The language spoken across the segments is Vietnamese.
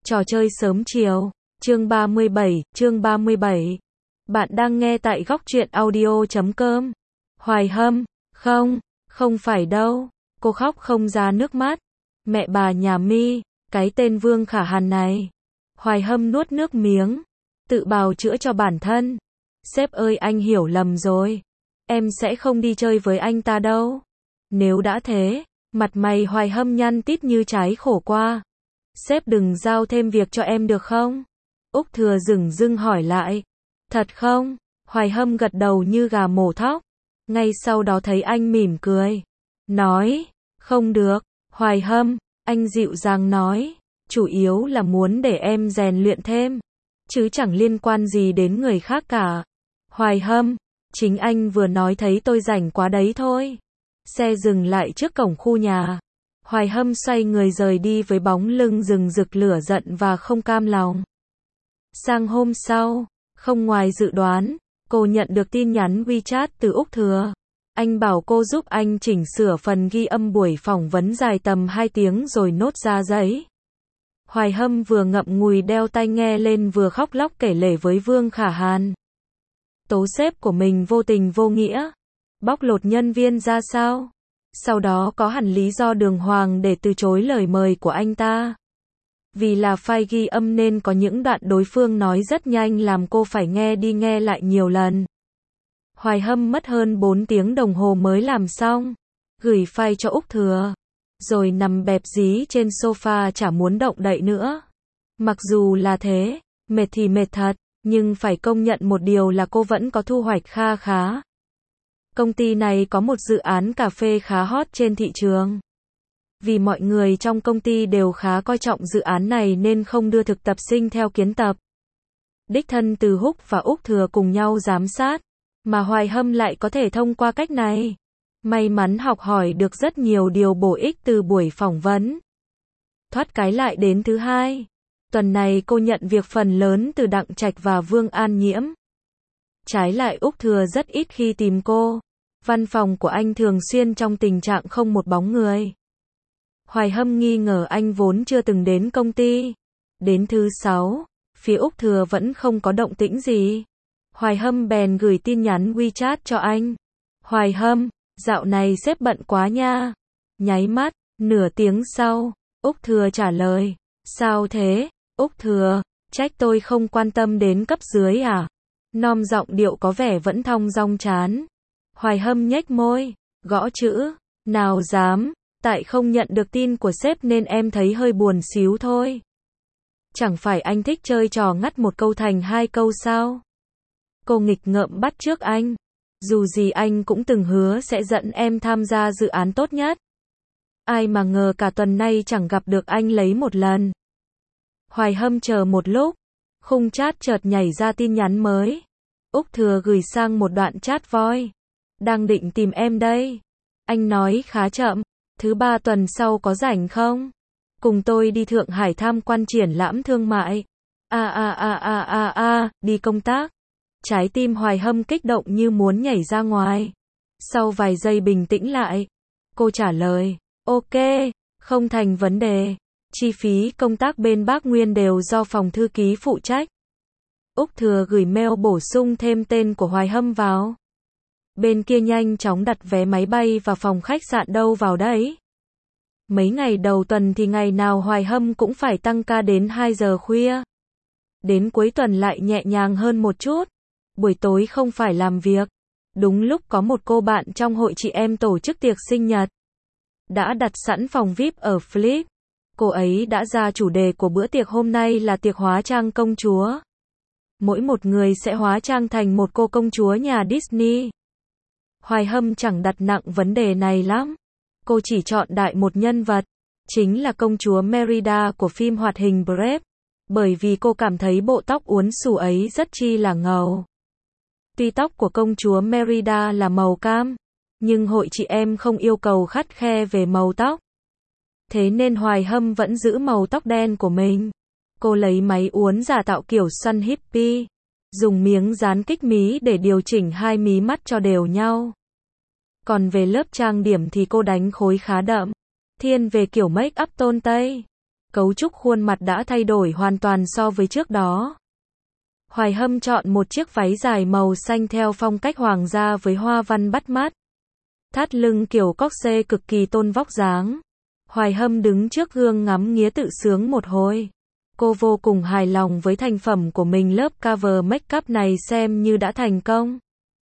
Trò chơi sớm chiều. Chương 37. Bạn đang nghe tại góc truyện audio.com. Hoài Hâm, không phải đâu. Cô khóc không ra nước mắt. Mẹ bà nhà mi, cái tên Vương Khả Hàn này. Hoài Hâm nuốt nước miếng, tự bào chữa cho bản thân. Sếp ơi, anh hiểu lầm rồi. Em sẽ không đi chơi với anh ta đâu. Nếu đã thế, mặt mày Hoài Hâm nhăn tít như trái khổ qua. Sếp đừng giao thêm việc cho em được không? Úc Thừa dửng dưng hỏi lại. Thật không? Hoài Hâm gật đầu như gà mổ thóc. Ngay sau đó thấy anh mỉm cười. Nói, không được. Hoài Hâm, anh dịu dàng nói. Chủ yếu là muốn để em rèn luyện thêm. Chứ chẳng liên quan gì đến người khác cả. Hoài Hâm, chính anh vừa nói thấy tôi rảnh quá đấy thôi. Xe dừng lại trước cổng khu nhà. Hoài Hâm xoay người rời đi với bóng lưng rừng rực lửa giận và không cam lòng. Sang hôm sau, không ngoài dự đoán, cô nhận được tin nhắn WeChat từ Úc Thừa. Anh bảo cô giúp anh chỉnh sửa phần ghi âm buổi phỏng vấn dài tầm 2 tiếng rồi nốt ra giấy. Hoài Hâm vừa ngậm ngùi đeo tai nghe lên vừa khóc lóc kể lể với Vương Khả Hàn. Tố sếp của mình vô tình vô nghĩa, bóc lột nhân viên ra sao. Sau đó có hẳn lý do đường hoàng để từ chối lời mời của anh ta. Vì là file ghi âm nên có những đoạn đối phương nói rất nhanh làm cô phải nghe đi nghe lại nhiều lần. Hoài Hâm mất hơn 4 tiếng đồng hồ mới làm xong. Gửi file cho Úc Thừa. Rồi nằm bẹp dí trên sofa chả muốn động đậy nữa. Mặc dù là thế, mệt thì mệt thật, nhưng phải công nhận một điều là cô vẫn có thu hoạch kha khá. Công ty này có một dự án cà phê khá hot trên thị trường. Vì mọi người trong công ty đều khá coi trọng dự án này nên không đưa thực tập sinh theo kiến tập. Đích thân Từ Húc và Úc Thừa cùng nhau giám sát, mà Hoài Hâm lại có thể thông qua cách này. May mắn học hỏi được rất nhiều điều bổ ích từ buổi phỏng vấn. Thoát cái lại đến thứ hai. Tuần này cô nhận việc phần lớn từ Đặng Trạch và Vương An Nhiễm. Trái lại Úc Thừa rất ít khi tìm cô. Văn phòng của anh thường xuyên trong tình trạng không một bóng người. Hoài Hâm nghi ngờ anh vốn chưa từng đến công ty. Đến thứ 6, phía Úc Thừa vẫn không có động tĩnh gì. Hoài Hâm bèn gửi tin nhắn WeChat cho anh. Hoài Hâm, dạo này sếp bận quá nha. Nháy mắt, nửa tiếng sau, Úc Thừa trả lời. Sao thế, Úc Thừa, trách tôi không quan tâm đến cấp dưới à? Nom giọng điệu có vẻ vẫn thong dong chán. Hoài Hâm nhếch môi, gõ chữ. Nào dám, tại không nhận được tin của sếp nên em thấy hơi buồn xíu thôi. Chẳng phải anh thích chơi trò ngắt một câu thành 2 câu sao? Cô nghịch ngợm bắt chước anh. Dù gì anh cũng từng hứa sẽ dẫn em tham gia dự án tốt nhất. Ai mà ngờ cả tuần nay chẳng gặp được anh lấy một lần. Hoài Hâm chờ một lúc, khung chat chợt nhảy ra tin nhắn mới. Úc Thừa gửi sang một đoạn chat voice. Đang định tìm em đây. Anh nói khá chậm. Thứ 3 tuần sau có rảnh không? Cùng tôi đi Thượng Hải tham quan triển lãm thương mại. Đi công tác. Trái tim Hoài Hâm kích động như muốn nhảy ra ngoài. Sau vài giây bình tĩnh lại, cô trả lời, ok, không thành vấn đề. Chi phí công tác bên Bác Nguyên đều do phòng thư ký phụ trách. Úc Thừa gửi mail bổ sung thêm tên của Hoài Hâm vào. Bên kia nhanh chóng đặt vé máy bay và phòng khách sạn đâu vào đấy. Mấy ngày đầu tuần thì ngày nào Hoài Hâm cũng phải tăng ca đến 2 giờ khuya. Đến cuối tuần lại nhẹ nhàng hơn một chút. Buổi tối không phải làm việc. Đúng lúc có một cô bạn trong hội chị em tổ chức tiệc sinh nhật. Đã đặt sẵn phòng VIP ở Flip. Cô ấy đã ra chủ đề của bữa tiệc hôm nay là tiệc hóa trang công chúa. Mỗi một người sẽ hóa trang thành một cô công chúa nhà Disney. Hoài Hâm chẳng đặt nặng vấn đề này lắm. Cô chỉ chọn đại một nhân vật. Chính là công chúa Merida của phim hoạt hình Brave. Bởi vì cô cảm thấy bộ tóc uốn xù ấy rất chi là ngầu. Tuy tóc của công chúa Merida là màu cam, nhưng hội chị em không yêu cầu khắt khe về màu tóc. Thế nên Hoài Hâm vẫn giữ màu tóc đen của mình. Cô lấy máy uốn giả tạo kiểu xoăn hippie, dùng miếng dán kích mí để điều chỉnh hai mí mắt cho đều nhau. Còn về lớp trang điểm thì cô đánh khối khá đậm, thiên về kiểu make up tôn Tây. Cấu trúc khuôn mặt đã thay đổi hoàn toàn so với trước đó. Hoài Hâm chọn một chiếc váy dài màu xanh theo phong cách hoàng gia với hoa văn bắt mắt. Thắt lưng kiểu corset cực kỳ tôn vóc dáng. Hoài Hâm đứng trước gương ngắm nghía tự sướng một hồi. Cô vô cùng hài lòng với thành phẩm của mình, lớp cover make up này xem như đã thành công.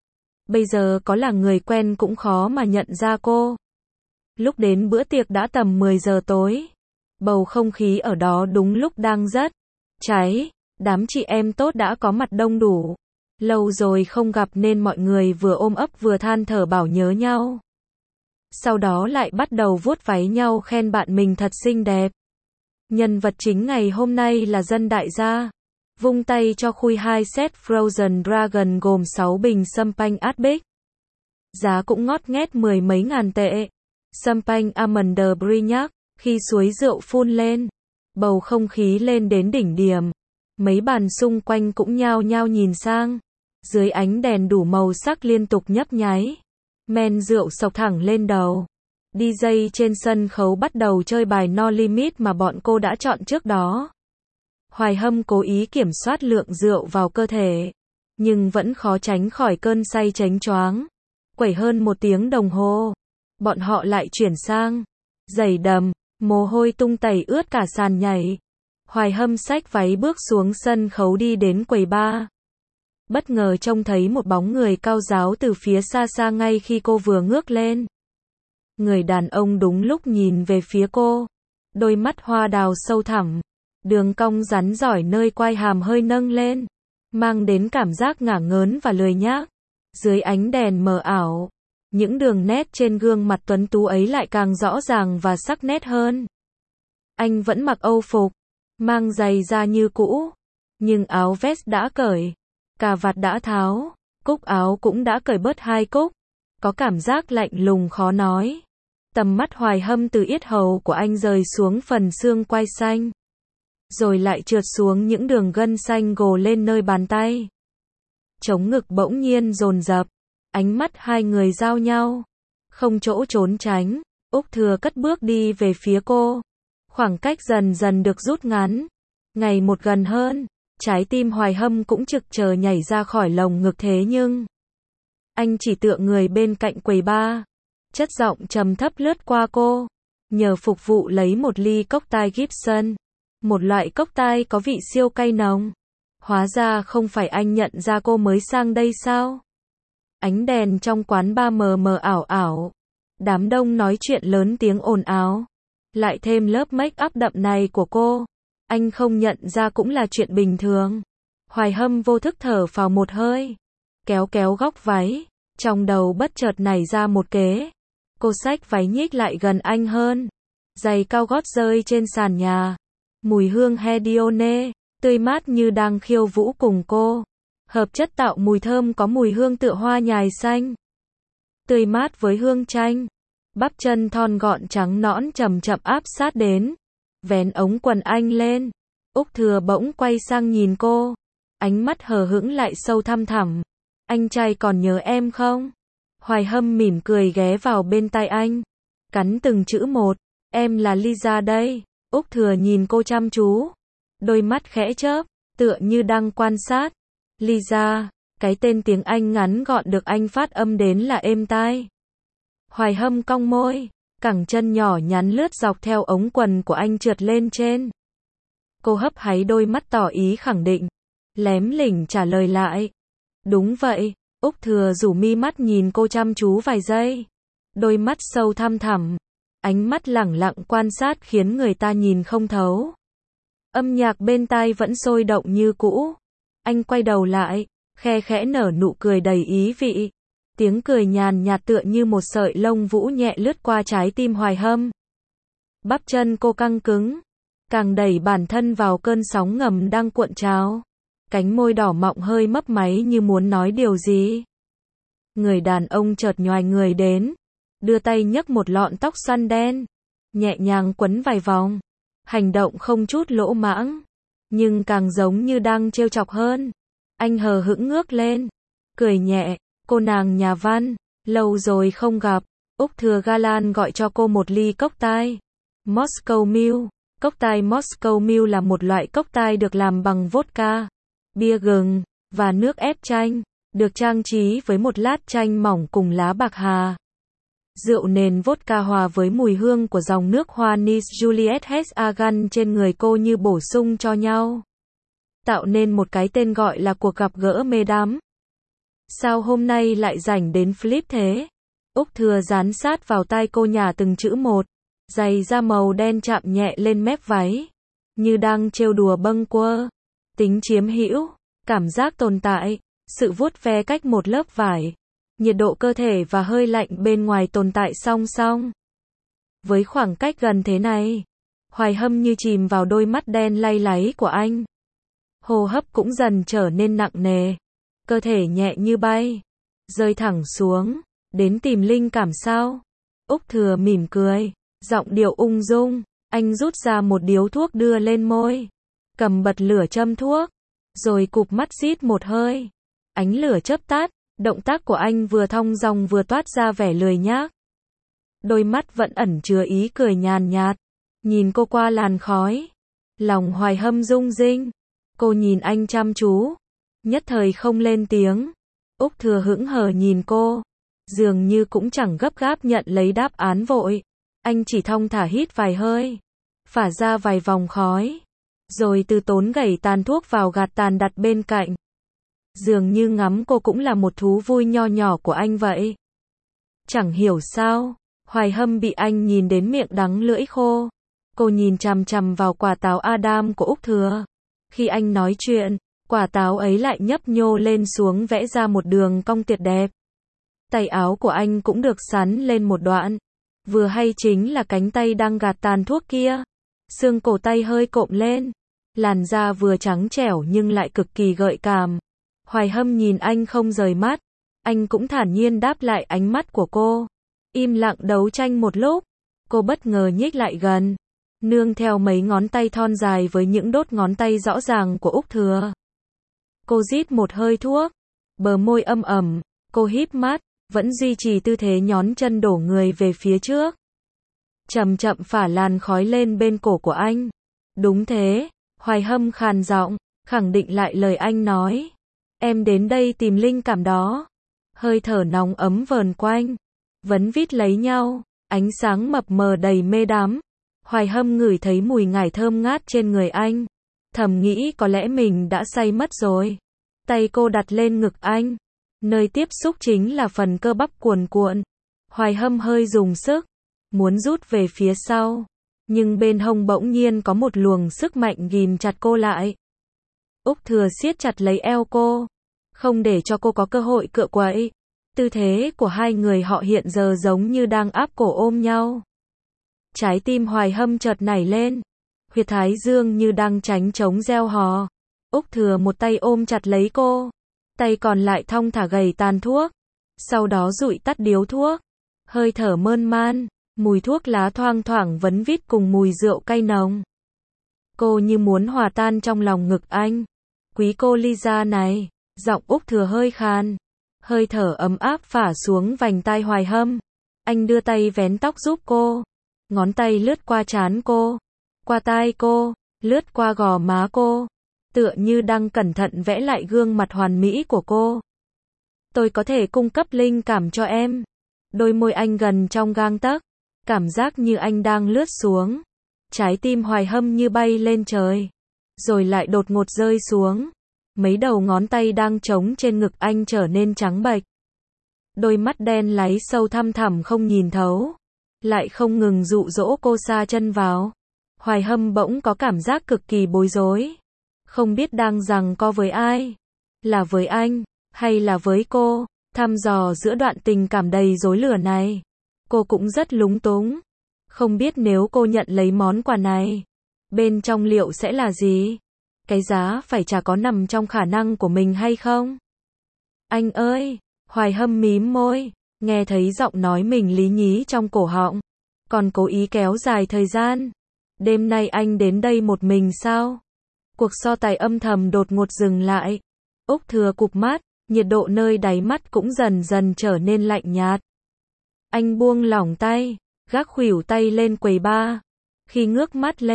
Bây giờ có là người quen cũng khó mà nhận ra cô. Lúc đến bữa tiệc đã tầm 10 giờ tối. Bầu không khí ở đó đúng lúc đang rất cháy. Đám chị em tốt đã có mặt đông đủ. Lâu rồi không gặp nên mọi người vừa ôm ấp vừa than thở bảo nhớ nhau. Sau đó lại bắt đầu vuốt váy nhau khen bạn mình thật xinh đẹp. Nhân vật chính ngày hôm nay là Dân đại gia. Vung tay cho khui 2 set Frozen Dragon gồm 6 bình champagne Ardbeg. Giá cũng ngót nghét 10 mấy ngàn tệ. Champagne Almond Brignac, khi suối rượu phun lên, bầu không khí lên đến đỉnh điểm. Mấy bàn xung quanh cũng nhao nhao nhìn sang. Dưới ánh đèn đủ màu sắc liên tục nhấp nháy. Men rượu sộc thẳng lên đầu. DJ trên sân khấu bắt đầu chơi bài No Limit mà bọn cô đã chọn trước đó. Hoài Hâm cố ý kiểm soát lượng rượu vào cơ thể, nhưng vẫn khó tránh khỏi cơn say chánh choáng. Quẩy hơn 1 tiếng đồng hồ, bọn họ lại chuyển sang giày đầm, mồ hôi tung tẩy ướt cả sàn nhảy. Hoài Hâm xách váy bước xuống sân khấu đi đến quầy bar. Bất ngờ trông thấy một bóng người cao ráo từ phía xa xa ngay khi cô vừa ngước lên. Người đàn ông đúng lúc nhìn về phía cô, đôi mắt hoa đào sâu thẳm, đường cong rắn rỏi nơi quai hàm hơi nâng lên, mang đến cảm giác ngả ngớn và lười nhác. Dưới ánh đèn mờ ảo, những đường nét trên gương mặt tuấn tú ấy lại càng rõ ràng và sắc nét hơn. Anh vẫn mặc âu phục, mang giày da như cũ, nhưng áo vest đã cởi, cà vạt đã tháo, cúc áo cũng đã cởi bớt 2 cúc, có cảm giác lạnh lùng khó nói. Tầm mắt Hoài Hâm từ yết hầu của anh rời xuống phần xương quai xanh, rồi lại trượt xuống những đường gân xanh gồ lên nơi bàn tay. Trống ngực bỗng nhiên dồn dập, ánh mắt hai người giao nhau, không chỗ trốn tránh. Úc Thừa cất bước đi về phía cô, khoảng cách dần dần được rút ngắn, ngày một gần hơn. Trái tim Hoài Hâm cũng trực chờ nhảy ra khỏi lồng ngực, thế nhưng anh chỉ tựa người bên cạnh quầy bar, chất giọng trầm thấp lướt qua cô, nhờ phục vụ lấy một ly cocktail Gibson, một loại cocktail có vị siêu cay nồng. Hóa ra không phải anh nhận ra cô mới sang đây sao? Ánh đèn trong quán bar mờ mờ ảo ảo, đám đông nói chuyện lớn tiếng ồn ào, lại thêm lớp make up đậm này của cô, anh không nhận ra cũng là chuyện bình thường. Hoài Hâm vô thức thở phào một hơi, kéo kéo góc váy, trong đầu bất chợt nảy ra một kế. Cô xách váy nhích lại gần anh hơn, giày cao gót rơi trên sàn nhà, mùi hương Hedione tươi mát như đang khiêu vũ cùng cô. Hợp chất tạo mùi thơm có mùi hương tựa hoa nhài xanh, tươi mát với hương chanh. Bắp chân thon gọn trắng nõn chậm chậm áp sát đến, vén ống quần anh lên. Úc Thừa bỗng quay sang nhìn cô, ánh mắt hờ hững lại sâu thăm thẳm. Anh trai còn nhớ em không? Hoài Hâm mỉm cười ghé vào bên tai anh, cắn từng chữ một. Em là Lisa đây. Úc Thừa nhìn cô chăm chú, đôi mắt khẽ chớp, tựa như đang quan sát. Lisa, cái tên tiếng Anh ngắn gọn được anh phát âm đến là êm tai. Hoài Hâm cong môi, cẳng chân nhỏ nhắn lướt dọc theo ống quần của anh trượt lên trên. Cô hấp háy đôi mắt tỏ ý khẳng định, lém lỉnh trả lời lại. Đúng vậy. Úc Thừa rủ mi mắt nhìn cô chăm chú vài giây, đôi mắt sâu thăm thẳm, ánh mắt lẳng lặng quan sát khiến người ta nhìn không thấu. Âm nhạc bên tai vẫn sôi động như cũ. Anh quay đầu lại, khe khẽ nở nụ cười đầy ý vị. Tiếng cười nhàn nhạt tựa như một sợi lông vũ nhẹ lướt qua trái tim Hoài Hâm. Bắp chân cô căng cứng, càng đẩy bản thân vào cơn sóng ngầm đang cuộn trào. Cánh môi đỏ mọng hơi mấp máy như muốn nói điều gì. Người đàn ông chợt nhoài người đến, đưa tay nhấc một lọn tóc xoăn đen, nhẹ nhàng quấn vài vòng. Hành động không chút lỗ mãng, nhưng càng giống như đang trêu chọc hơn. Anh hờ hững ngước lên, cười nhẹ. Cô nàng nhà văn, lâu rồi không gặp. Úc Thừa ga lan gọi cho cô một ly cocktail Moscow Mule, Cốc tai Moscow Mule là một loại cốc tai được làm bằng vodka, bia gừng và nước ép chanh, được trang trí với một lát chanh mỏng cùng lá bạc hà. Rượu nền vodka hòa với mùi hương của dòng nước hoa Nice Juliet Hagan trên người cô như bổ sung cho nhau, tạo nên một cái tên gọi là cuộc gặp gỡ mê đắm. Sao hôm nay lại rảnh đến flip thế? Úc Thừa dán sát vào tai cô nhả từng chữ một, giày da màu đen chạm nhẹ lên mép váy, như đang trêu đùa bâng quơ. Tính chiếm hữu, cảm giác tồn tại, sự vuốt ve cách một lớp vải, nhiệt độ cơ thể và hơi lạnh bên ngoài tồn tại song song. Với khoảng cách gần thế này, Hoài Hâm như chìm vào đôi mắt đen lay láy của anh. Hô hấp cũng dần trở nên nặng nề, cơ thể nhẹ như bay, rơi thẳng xuống, đến tìm linh cảm sao? Úc Thừa mỉm cười, giọng điệu ung dung, anh rút ra một điếu thuốc đưa lên môi, cầm bật lửa châm thuốc, rồi cụp mắt rít một hơi. Ánh lửa chớp tắt, động tác của anh vừa thong dong vừa toát ra vẻ lười nhác. Đôi mắt vẫn ẩn chứa ý cười nhàn nhạt, nhìn cô qua làn khói. Lòng Hoài Hâm rung rinh, cô nhìn anh chăm chú, nhất thời không lên tiếng. Úc Thừa hững hờ nhìn cô, dường như cũng chẳng gấp gáp nhận lấy đáp án vội. Anh chỉ thong thả hít vài hơi, phả ra vài vòng khói, rồi từ tốn gẩy tàn thuốc vào gạt tàn đặt bên cạnh. Dường như ngắm cô cũng là một thú vui nho nhỏ của anh vậy. Chẳng hiểu sao, Hoài Hâm bị anh nhìn đến miệng đắng lưỡi khô. Cô nhìn chằm chằm vào quả táo Adam của Úc Thừa. Khi anh nói chuyện, quả táo ấy lại nhấp nhô lên xuống vẽ ra một đường cong tuyệt đẹp. Tay áo của anh cũng được sắn lên một đoạn. Vừa hay chính là cánh tay đang gạt tàn thuốc kia. Xương cổ tay hơi cộm lên. Làn da vừa trắng trẻo nhưng lại cực kỳ gợi cảm. Hoài Hâm nhìn anh không rời mắt. Anh cũng thản nhiên đáp lại ánh mắt của cô. Im lặng đấu tranh một lúc. Cô bất ngờ nhích lại gần, nương theo mấy ngón tay thon dài với những đốt ngón tay rõ ràng của Úc Thừa. Cô rít một hơi thuốc, bờ môi âm ẩm, cô híp mắt, vẫn duy trì tư thế nhón chân đổ người về phía trước. Chậm chậm phả làn khói lên bên cổ của anh. Đúng thế, Hoài Hâm khàn giọng, khẳng định lại lời anh nói. Em đến đây tìm linh cảm đó. Hơi thở nóng ấm vờn quanh, vấn vít lấy nhau, ánh sáng mập mờ đầy mê đắm. Hoài Hâm ngửi thấy mùi ngải thơm ngát trên người anh, thầm nghĩ có lẽ mình đã say mất rồi. Tay cô đặt lên ngực anh, nơi tiếp xúc chính là phần cơ bắp cuồn cuộn. Hoài Hâm hơi dùng sức, muốn rút về phía sau, nhưng bên hông bỗng nhiên có một luồng sức mạnh ghìm chặt cô lại. Úc Thừa siết chặt lấy eo cô, không để cho cô có cơ hội cựa quậy. Tư thế của hai người họ hiện giờ giống như đang áp cổ ôm nhau. Trái tim Hoài Hâm chợt nảy lên, huyệt thái dương như đang tránh trống reo hò. Úc Thừa một tay ôm chặt lấy cô, tay còn lại thong thả gầy tàn thuốc, sau đó dụi tắt điếu thuốc. Hơi thở mơn man, mùi thuốc lá thoang thoảng vấn vít cùng mùi rượu cay nồng. Cô như muốn hòa tan trong lòng ngực anh. Quý cô Lisa này, giọng Úc Thừa hơi khàn. Hơi thở ấm áp phả xuống vành tai Hoài Hâm. Anh đưa tay vén tóc giúp cô. Ngón tay lướt qua trán cô, qua tai cô, lướt qua gò má cô, tựa như đang cẩn thận vẽ lại gương mặt hoàn mỹ của cô. Tôi có thể cung cấp linh cảm cho em. Đôi môi anh gần trong gang tấc, cảm giác như anh đang lướt xuống. Trái tim Hoài Hâm như bay lên trời, rồi lại đột ngột rơi xuống. Mấy đầu ngón tay đang trống trên ngực anh trở nên trắng bệch. Đôi mắt đen láy sâu thăm thẳm không nhìn thấu, lại không ngừng dụ dỗ cô sa chân vào. Hoài Hâm bỗng có cảm giác cực kỳ bối rối, không biết đang giằng co với ai, là với anh, hay là với cô. Thăm dò giữa đoạn tình cảm đầy rối lửa này, cô cũng rất lúng túng, không biết nếu cô nhận lấy món quà này, bên trong liệu sẽ là gì? Cái giá phải trả có nằm trong khả năng của mình hay không? Anh ơi! Hoài Hâm mím môi, nghe thấy giọng nói mình lý nhí trong cổ họng, còn cố ý kéo dài thời gian. Đêm nay anh đến đây một mình sao? Cuộc so tài âm thầm đột ngột dừng lại. Úc Thừa cụp mắt, nhiệt độ nơi đáy mắt cũng dần dần trở nên lạnh nhạt. Anh buông lỏng tay, gác khuỷu tay lên quầy bar. Khi ngước mắt lên,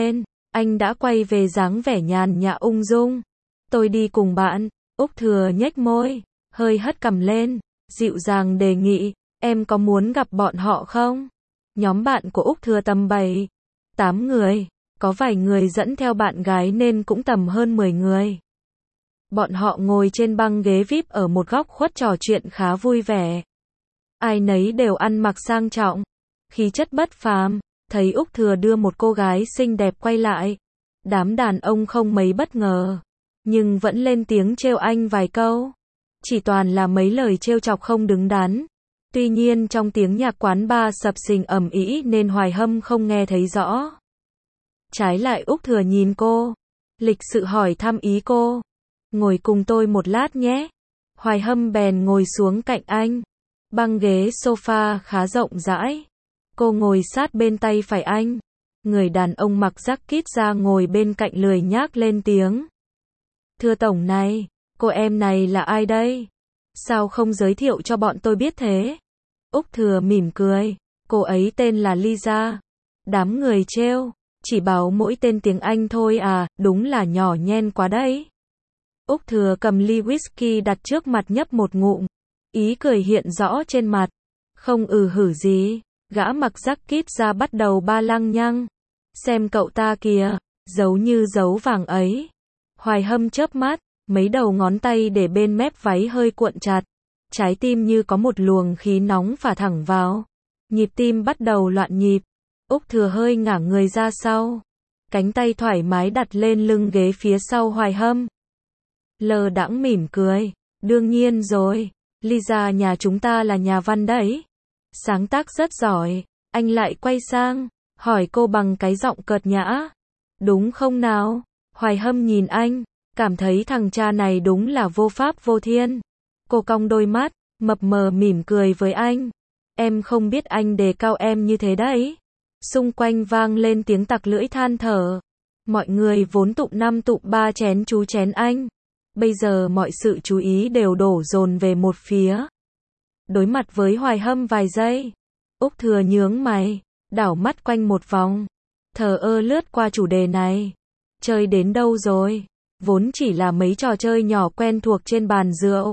Anh đã quay về dáng vẻ nhàn nhã ung dung. Tôi đi cùng bạn. Úc Thừa nhếch môi, hơi hất cằm lên, dịu dàng đề nghị, em có muốn gặp bọn họ không? Nhóm bạn của Úc Thừa tầm 7, 8 người, có vài người dẫn theo bạn gái nên cũng tầm hơn 10 người. Bọn họ ngồi trên băng ghế VIP ở một góc khuất trò chuyện khá vui vẻ. Ai nấy đều ăn mặc sang trọng, khí chất bất phàm. Thấy Úc Thừa đưa một cô gái xinh đẹp quay lại, đám đàn ông không mấy bất ngờ, nhưng vẫn lên tiếng trêu anh vài câu. Chỉ toàn là mấy lời trêu chọc không đứng đắn. Tuy nhiên trong tiếng nhạc quán bar sập sình ầm ĩ nên Hoài Hâm không nghe thấy rõ. Trái lại Úc Thừa nhìn cô, lịch sự hỏi thăm ý cô. Ngồi cùng tôi một lát nhé. Hoài Hâm bèn ngồi xuống cạnh anh. Băng ghế sofa khá rộng rãi. Cô ngồi sát bên tay phải anh. Người đàn ông mặc jacket ra ngồi bên cạnh lười nhác lên tiếng. Thưa tổng này, cô em này là ai đây? Sao không giới thiệu cho bọn tôi biết thế? Úc Thừa mỉm cười. Cô ấy tên là Lisa. Đám người trêu. Chỉ bảo mỗi tên tiếng Anh thôi à, đúng là nhỏ nhen quá đấy. Úc Thừa cầm ly whisky đặt trước mặt nhấp một ngụm. Ý cười hiện rõ trên mặt. Không hử gì. Gã mặc jacket ra bắt đầu ba lăng nhăng. Xem cậu ta kìa, giấu như dấu vàng ấy. Hoài Hâm chớp mắt, mấy đầu ngón tay để bên mép váy hơi cuộn chặt. Trái tim như có một luồng khí nóng phả thẳng vào. Nhịp tim bắt đầu loạn nhịp. Úc Thừa hơi ngả người ra sau. Cánh tay thoải mái đặt lên lưng ghế phía sau Hoài Hâm. Lơ đãng mỉm cười. Đương nhiên rồi, Lisa nhà chúng ta là nhà văn đấy. Sáng tác rất giỏi. Anh lại quay sang, hỏi cô bằng cái giọng cợt nhã. Đúng không nào? Hoài Hâm nhìn anh, cảm thấy thằng cha này đúng là vô pháp vô thiên. Cô cong đôi mắt, mập mờ mỉm cười với anh. Em không biết anh đề cao em như thế đấy. Xung quanh vang lên tiếng tặc lưỡi than thở. Mọi người vốn tụng 5 tụng 3 chén chú chén anh. Bây giờ mọi sự chú ý đều đổ dồn về một phía. Đối mặt với Hoài Hâm vài giây, Úc Thừa nhướng mày, đảo mắt quanh một vòng, thờ ơ lướt qua chủ đề này. Chơi đến đâu rồi? Vốn chỉ là mấy trò chơi nhỏ quen thuộc trên bàn rượu.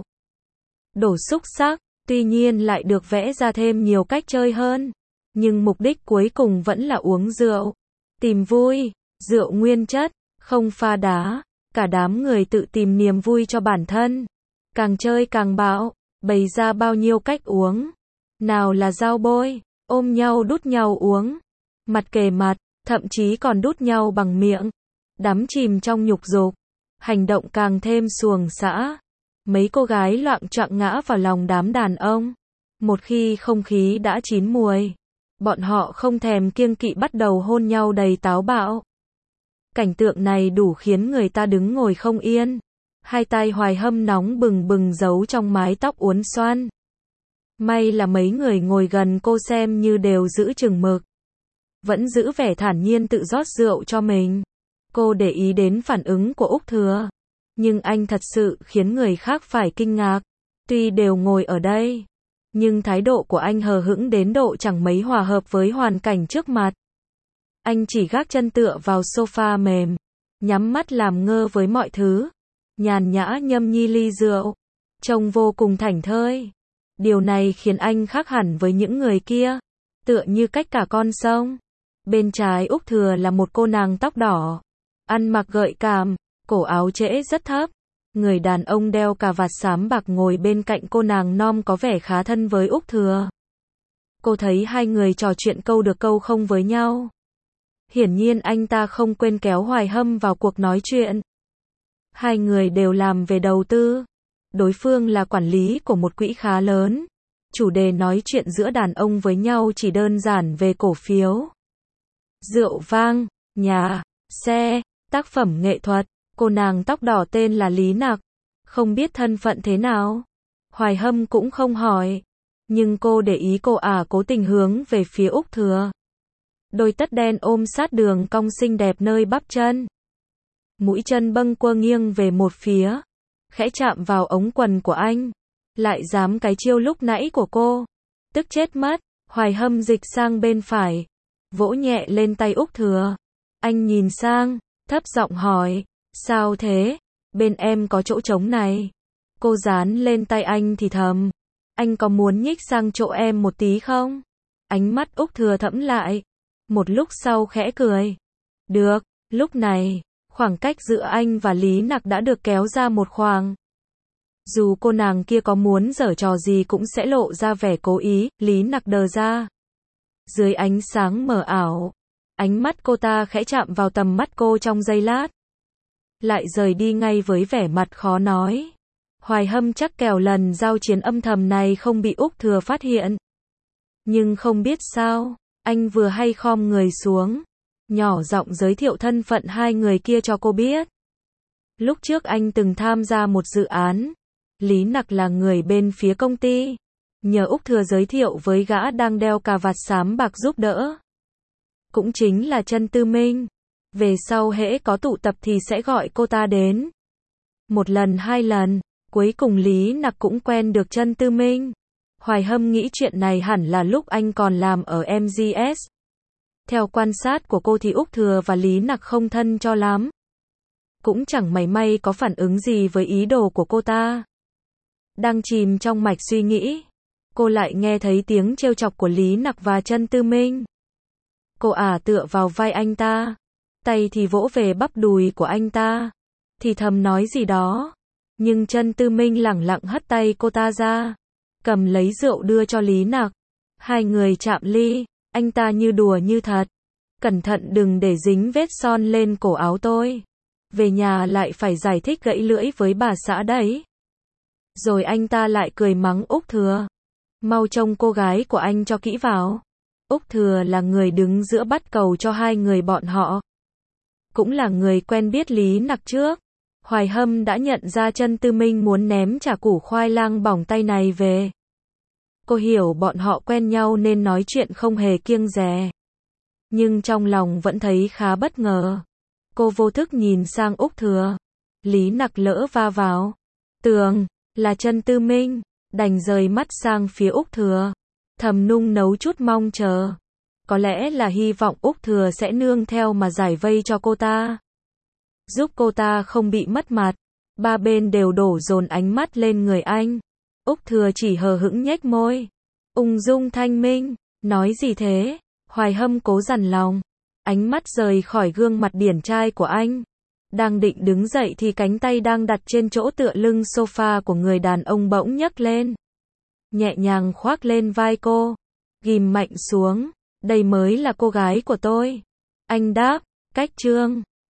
Đổ xúc xắc, tuy nhiên lại được vẽ ra thêm nhiều cách chơi hơn. Nhưng mục đích cuối cùng vẫn là uống rượu. Tìm vui, rượu nguyên chất, không pha đá. Cả đám người tự tìm niềm vui cho bản thân. Càng chơi càng bạo, bày ra bao nhiêu cách uống. Nào là dao bôi, ôm nhau đút nhau uống. Mặt kề mặt, thậm chí còn đút nhau bằng miệng. Đắm chìm trong nhục dục. Hành động càng thêm xuồng xã. Mấy cô gái loạng choạng ngã vào lòng đám đàn ông. Một khi không khí đã chín muồi, bọn họ không thèm kiêng kỵ bắt đầu hôn nhau đầy táo bạo. Cảnh tượng này đủ khiến người ta đứng ngồi không yên. Hai tay Hoài Hâm nóng bừng bừng giấu trong mái tóc uốn xoăn. May là mấy người ngồi gần cô xem như đều giữ chừng mực. Vẫn giữ vẻ thản nhiên tự rót rượu cho mình. Cô để ý đến phản ứng của Úc Thừa. Nhưng anh thật sự khiến người khác phải kinh ngạc. Tuy đều ngồi ở đây, nhưng thái độ của anh hờ hững đến độ chẳng mấy hòa hợp với hoàn cảnh trước mặt. Anh chỉ gác chân tựa vào sofa mềm, nhắm mắt làm ngơ với mọi thứ, nhàn nhã nhâm nhi ly rượu, trông vô cùng thảnh thơi. Điều này khiến anh khác hẳn với những người kia, tựa như cách cả con sông. Bên trái Úc Thừa là một cô nàng tóc đỏ, ăn mặc gợi cảm, cổ áo trễ rất thấp. Người đàn ông đeo cà vạt xám bạc ngồi bên cạnh cô nàng non có vẻ khá thân với Úc Thừa. Cô thấy hai người trò chuyện câu được câu không với nhau. Hiển nhiên anh ta không quên kéo Hoài Hâm vào cuộc nói chuyện. Hai người đều làm về đầu tư. Đối phương là quản lý của một quỹ khá lớn. Chủ đề nói chuyện giữa đàn ông với nhau chỉ đơn giản về cổ phiếu, rượu vang, nhà, xe, tác phẩm nghệ thuật. Cô nàng tóc đỏ tên là Lý Nặc. Không biết thân phận thế nào. Hoài Hâm cũng không hỏi. Nhưng cô để ý cô cố tình hướng về phía Úc Thừa. Đôi tất đen ôm sát đường cong xinh đẹp nơi bắp chân. Mũi chân bâng quơ nghiêng về một phía. Khẽ chạm vào ống quần của anh. Lại dám cái chiêu lúc nãy của cô. Tức chết mất. Hoài Hâm dịch sang bên phải. Vỗ nhẹ lên tay Úc Thừa. Anh nhìn sang, thấp giọng hỏi, sao thế? Bên em có chỗ trống này. Cô dán lên tay anh thì thầm, anh có muốn nhích sang chỗ em một tí không? Ánh mắt Úc Thừa thẫm lại, một lúc sau khẽ cười. Được, lúc này, khoảng cách giữa anh và Lý Nặc đã được kéo ra một khoảng. Dù cô nàng kia có muốn giở trò gì cũng sẽ lộ ra vẻ cố ý, Lý Nặc đờ ra. Dưới ánh sáng mờ ảo, ánh mắt cô ta khẽ chạm vào tầm mắt cô trong giây lát. Lại rời đi ngay với vẻ mặt khó nói. Hoài Hâm chắc kèo lần giao chiến âm thầm này không bị Úc Thừa phát hiện. Nhưng không biết sao, anh vừa hay khom người xuống, nhỏ giọng giới thiệu thân phận hai người kia cho cô biết. Lúc trước anh từng tham gia một dự án, Lý Nặc là người bên phía công ty, nhờ Úc Thừa giới thiệu với gã đang đeo cà vạt xám bạc giúp đỡ. Cũng chính là Chân Tư Minh. Về sau hễ có tụ tập thì sẽ gọi cô ta đến. Một lần hai lần, cuối cùng Lý Nặc cũng quen được Chân Tư Minh. Hoài Hâm nghĩ chuyện này hẳn là lúc anh còn làm ở MGS. Theo quan sát của cô thì Úc Thừa và Lý Nặc không thân cho lắm. Cũng chẳng mảy may có phản ứng gì với ý đồ của cô ta. Đang chìm trong mạch suy nghĩ, cô lại nghe thấy tiếng trêu chọc của Lý Nặc và Chân Tư Minh. Cô tựa vào vai anh ta, tay thì vỗ về bắp đùi của anh ta, thì thầm nói gì đó. Nhưng Chân Tư Minh lẳng lặng hất tay cô ta ra, cầm lấy rượu đưa cho Lý Nặc. Hai người chạm ly, anh ta như đùa như thật. Cẩn thận đừng để dính vết son lên cổ áo tôi. Về nhà lại phải giải thích gãy lưỡi với bà xã đấy. Rồi anh ta lại cười mắng Úc Thừa. Mau trông cô gái của anh cho kỹ vào. Úc Thừa là người đứng giữa bắt cầu cho hai người bọn họ. Cũng là người quen biết Lý Nặc trước. Hoài Hâm đã nhận ra Chân Tư Minh muốn ném chả củ khoai lang bỏng tay này về. Cô hiểu bọn họ quen nhau nên nói chuyện không hề kiêng dè. Nhưng trong lòng vẫn thấy khá bất ngờ. Cô vô thức nhìn sang Úc Thừa. Lý Nặc lỡ va vào tường, là Chân Tư Minh, đành rời mắt sang phía Úc Thừa. Thầm nung nấu chút mong chờ. Có lẽ là hy vọng Úc Thừa sẽ nương theo mà giải vây cho cô ta. Giúp cô ta không bị mất mặt. Ba bên đều đổ dồn ánh mắt lên người anh. Úc Thừa chỉ hờ hững nhếch môi. Ung dung thanh minh. Nói gì thế? Hoài Hâm cố dằn lòng. Ánh mắt rời khỏi gương mặt điển trai của anh. Đang định đứng dậy thì cánh tay đang đặt trên chỗ tựa lưng sofa của người đàn ông bỗng nhấc lên. Nhẹ nhàng khoác lên vai cô. Ghim mạnh xuống. Đây mới là cô gái của tôi. Anh đáp, cách chương.